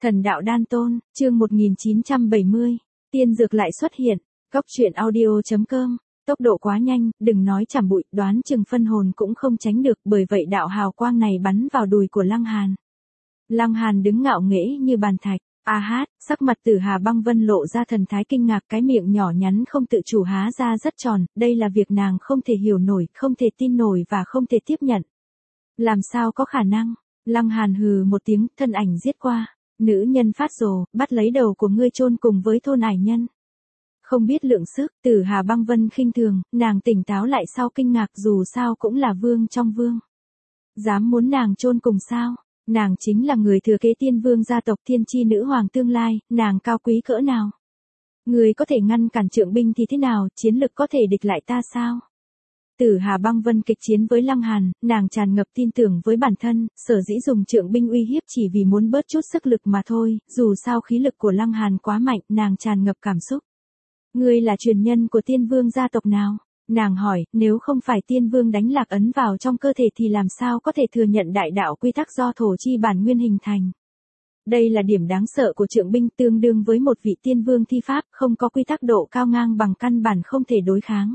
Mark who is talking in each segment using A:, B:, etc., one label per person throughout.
A: Thần đạo đan tôn, chương 1970, tiên dược lại xuất hiện, góc truyện audio.com, tốc độ quá nhanh, đừng nói chảm bụi, đoán chừng phân hồn cũng không tránh được, bởi vậy đạo hào quang này bắn vào đùi của Lăng Hàn. Lăng Hàn đứng ngạo nghễ như bàn thạch, a hát, sắc mặt Tử Hà Băng Vân lộ ra thần thái kinh ngạc, cái miệng nhỏ nhắn không tự chủ há ra rất tròn, đây là việc nàng không thể hiểu nổi, không thể tin nổi và không thể tiếp nhận. Làm sao có khả năng? Lăng Hàn hừ một tiếng, thân ảnh giết qua. Nữ nhân phát rồ, bắt lấy đầu của ngươi chôn cùng với thôn ải nhân. Không biết lượng sức, Tử Hà Băng Vân khinh thường, nàng tỉnh táo lại sau kinh ngạc, dù sao cũng là vương trong vương. Dám muốn nàng chôn cùng sao? Nàng chính là người thừa kế tiên vương gia tộc thiên chi nữ hoàng tương lai, nàng cao quý cỡ nào? Người có thể ngăn cản Trượng binh thì thế nào, chiến lực có thể địch lại ta sao? Tử Hà Băng Vân kịch chiến với Lăng Hàn, nàng tràn ngập tin tưởng với bản thân, sở dĩ dùng Trượng binh uy hiếp chỉ vì muốn bớt chút sức lực mà thôi, dù sao khí lực của Lăng Hàn quá mạnh, nàng tràn ngập cảm xúc. Ngươi là truyền nhân của tiên vương gia tộc nào? Nàng hỏi, nếu không phải tiên vương đánh lạc ấn vào trong cơ thể thì làm sao có thể thừa nhận đại đạo quy tắc do thổ chi bản nguyên hình thành? Đây là điểm đáng sợ của Trượng binh, tương đương với một vị tiên vương thi pháp, không có quy tắc độ cao ngang bằng, căn bản không thể đối kháng.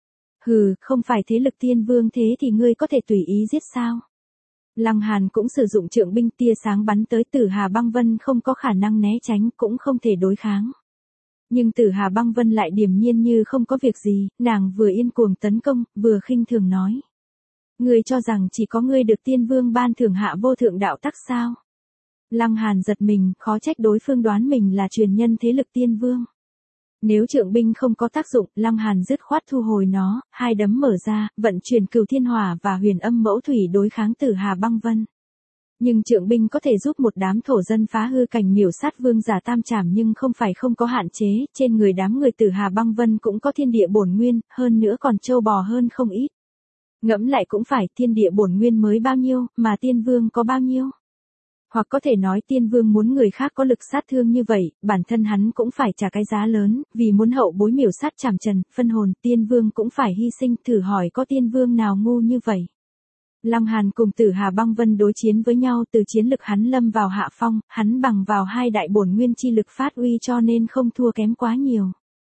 A: Hừ, không phải thế lực tiên vương thế thì ngươi có thể tùy ý giết sao? Lăng Hàn cũng sử dụng Trượng binh, tia sáng bắn tới Tử Hà Băng Vân không có khả năng né tránh, cũng không thể đối kháng. Nhưng Tử Hà Băng Vân lại điềm nhiên như không có việc gì, nàng vừa yên cuồng tấn công, vừa khinh thường nói. Ngươi cho rằng chỉ có ngươi được tiên vương ban thưởng hạ vô thượng đạo tắc sao? Lăng Hàn giật mình, khó trách đối phương đoán mình là truyền nhân thế lực tiên vương. Nếu Trượng binh không có tác dụng, Lăng Hàn dứt khoát thu hồi nó, hai đấm mở ra, vận chuyển Cửu Thiên Hỏa và Huyền Âm Mẫu Thủy đối kháng Tử Hà Băng Vân. Nhưng Trượng binh có thể giúp một đám thổ dân phá hư cảnh miểu sát vương giả tam trảm, nhưng không phải không có hạn chế, trên người đám người Tử Hà Băng Vân cũng có thiên địa bổn nguyên, hơn nữa còn trâu bò hơn không ít. Ngẫm lại cũng phải, thiên địa bổn nguyên mới bao nhiêu, mà tiên vương có bao nhiêu? Hoặc có thể nói tiên vương muốn người khác có lực sát thương như vậy, bản thân hắn cũng phải trả cái giá lớn, vì muốn hậu bối miểu sát trảm trần, phân hồn, tiên vương cũng phải hy sinh, thử hỏi có tiên vương nào ngu như vậy. Lăng Hàn cùng Tử Hà Băng Vân đối chiến với nhau, từ chiến lực hắn lâm vào hạ phong, hắn bằng vào hai đại bổn nguyên chi lực phát uy cho nên không thua kém quá nhiều.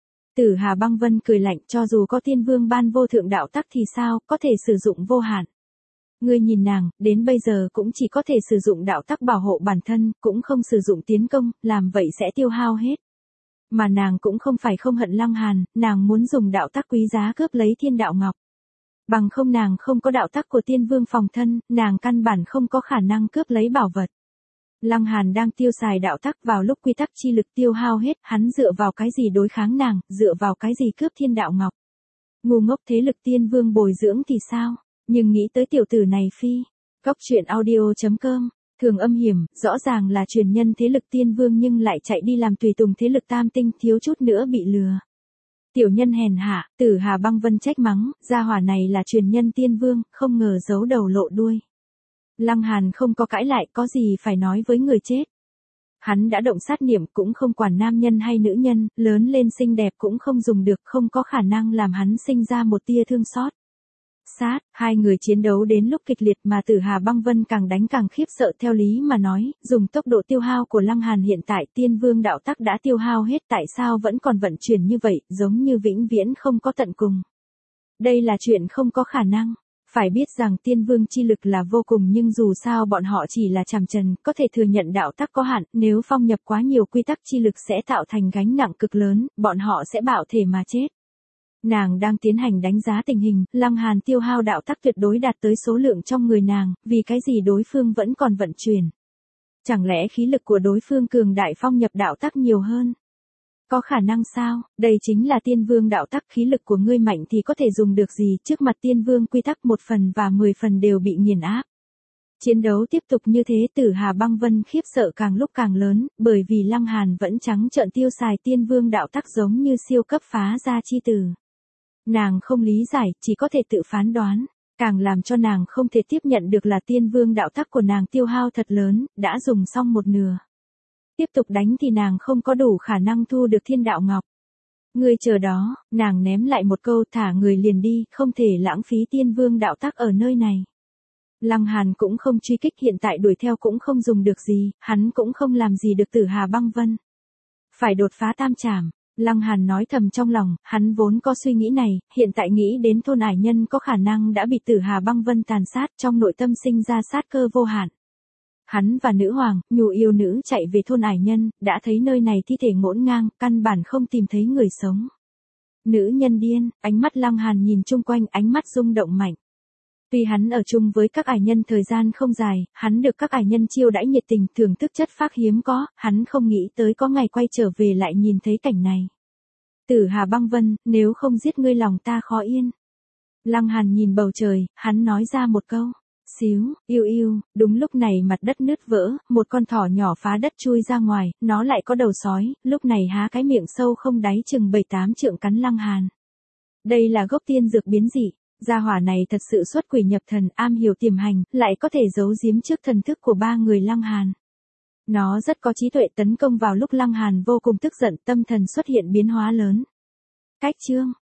A: Tử Hà Băng Vân cười lạnh, cho dù có tiên vương ban vô thượng đạo tắc thì sao, có thể sử dụng vô hạn. Ngươi nhìn nàng, đến bây giờ cũng chỉ có thể sử dụng đạo tắc bảo hộ bản thân, cũng không sử dụng tiến công, làm vậy sẽ tiêu hao hết. Mà nàng cũng không phải không hận Lăng Hàn, nàng muốn dùng đạo tắc quý giá cướp lấy thiên đạo ngọc. Bằng không nàng không có đạo tắc của tiên vương phòng thân, nàng căn bản không có khả năng cướp lấy bảo vật. Lăng Hàn đang tiêu xài đạo tắc vào lúc quy tắc chi lực tiêu hao hết, hắn dựa vào cái gì đối kháng nàng, dựa vào cái gì cướp thiên đạo ngọc. Ngu ngốc, thế lực tiên vương bồi dưỡng thì sao? Nhưng nghĩ tới tiểu tử này phi. Góc truyện audio.com, thường âm hiểm, rõ ràng là truyền nhân thế lực tiên vương nhưng lại chạy đi làm tùy tùng thế lực tam tinh, thiếu chút nữa bị lừa. Tiểu nhân hèn hạ, Tử Hà Băng Vân trách mắng, gia hỏa này là truyền nhân tiên vương, không ngờ giấu đầu lộ đuôi. Lăng Hàn không có cãi lại, có gì phải nói với người chết. Hắn đã động sát niệm, cũng không quản nam nhân hay nữ nhân, lớn lên xinh đẹp cũng không dùng được, không có khả năng làm hắn sinh ra một tia thương xót. Sát, hai người chiến đấu đến lúc kịch liệt mà Tử Hà Băng Vân càng đánh càng khiếp sợ, theo lý mà nói, dùng tốc độ tiêu hao của Lăng Hàn hiện tại tiên vương đạo tắc đã tiêu hao hết, tại sao vẫn còn vận chuyển như vậy, giống như vĩnh viễn không có tận cùng. Đây là chuyện không có khả năng. Phải biết rằng tiên vương chi lực là vô cùng, nhưng dù sao bọn họ chỉ là trảm trần, có thể thừa nhận đạo tắc có hạn, nếu phong nhập quá nhiều quy tắc chi lực sẽ tạo thành gánh nặng cực lớn, bọn họ sẽ bạo thể mà chết. Nàng đang tiến hành đánh giá tình hình, Lăng Hàn tiêu hao đạo tắc tuyệt đối đạt tới số lượng trong người nàng, vì cái gì đối phương vẫn còn vận chuyển. Chẳng lẽ khí lực của đối phương cường đại phong nhập đạo tắc nhiều hơn? Có khả năng sao? Đây chính là tiên vương đạo tắc, khí lực của ngươi mạnh thì có thể dùng được gì, trước mặt tiên vương quy tắc 1 phần và 10 phần đều bị nghiền áp. Chiến đấu tiếp tục như thế, Tử Hà Băng Vân khiếp sợ càng lúc càng lớn, bởi vì Lăng Hàn vẫn trắng trợn tiêu xài tiên vương đạo tắc giống như siêu cấp phá gia chi tử. Nàng không lý giải, chỉ có thể tự phán đoán. Càng làm cho nàng không thể tiếp nhận được là tiên vương đạo tắc của nàng tiêu hao thật lớn, đã dùng xong một nửa. Tiếp tục đánh thì nàng không có đủ khả năng thu được thiên đạo ngọc. Ngươi chờ đó, nàng ném lại một câu, thả người liền đi, không thể lãng phí tiên vương đạo tắc ở nơi này. Lăng Hàn cũng không truy kích, hiện tại đuổi theo cũng không dùng được gì, hắn cũng không làm gì được Tử Hà Băng Vân. Phải đột phá tam trảm. Lăng Hàn nói thầm trong lòng, hắn vốn có suy nghĩ này, hiện tại nghĩ đến thôn ải nhân có khả năng đã bị Tử Hà Băng Vân tàn sát, trong nội tâm sinh ra sát cơ vô hạn. Hắn và nữ hoàng, nhu yêu nữ chạy về thôn ải nhân, đã thấy nơi này thi thể ngổn ngang, căn bản không tìm thấy người sống. Nữ nhân điên, ánh mắt Lăng Hàn nhìn chung quanh, ánh mắt rung động mạnh. Tuy hắn ở chung với các ải nhân thời gian không dài, hắn được các ải nhân chiêu đãi nhiệt tình, thưởng thức chất phác hiếm có, hắn không nghĩ tới có ngày quay trở về lại nhìn thấy cảnh này. Tử Hà Băng Vân, nếu không giết ngươi lòng ta khó yên. Lăng Hàn nhìn bầu trời, hắn nói ra một câu. Xíu, yêu yêu, đúng lúc này mặt đất nứt vỡ, một con thỏ nhỏ phá đất chui ra ngoài, nó lại có đầu sói, lúc này há cái miệng sâu không đáy chừng 7-8 trượng cắn Lăng Hàn. Đây là gốc tiên dược biến dị. Gia hỏa này thật sự xuất quỷ nhập thần, am hiểu tiềm hành, lại có thể giấu giếm trước thần thức của ba người Lăng Hàn. Nó rất có trí tuệ, tấn công vào lúc Lăng Hàn vô cùng tức giận, tâm thần xuất hiện biến hóa lớn. Cách chương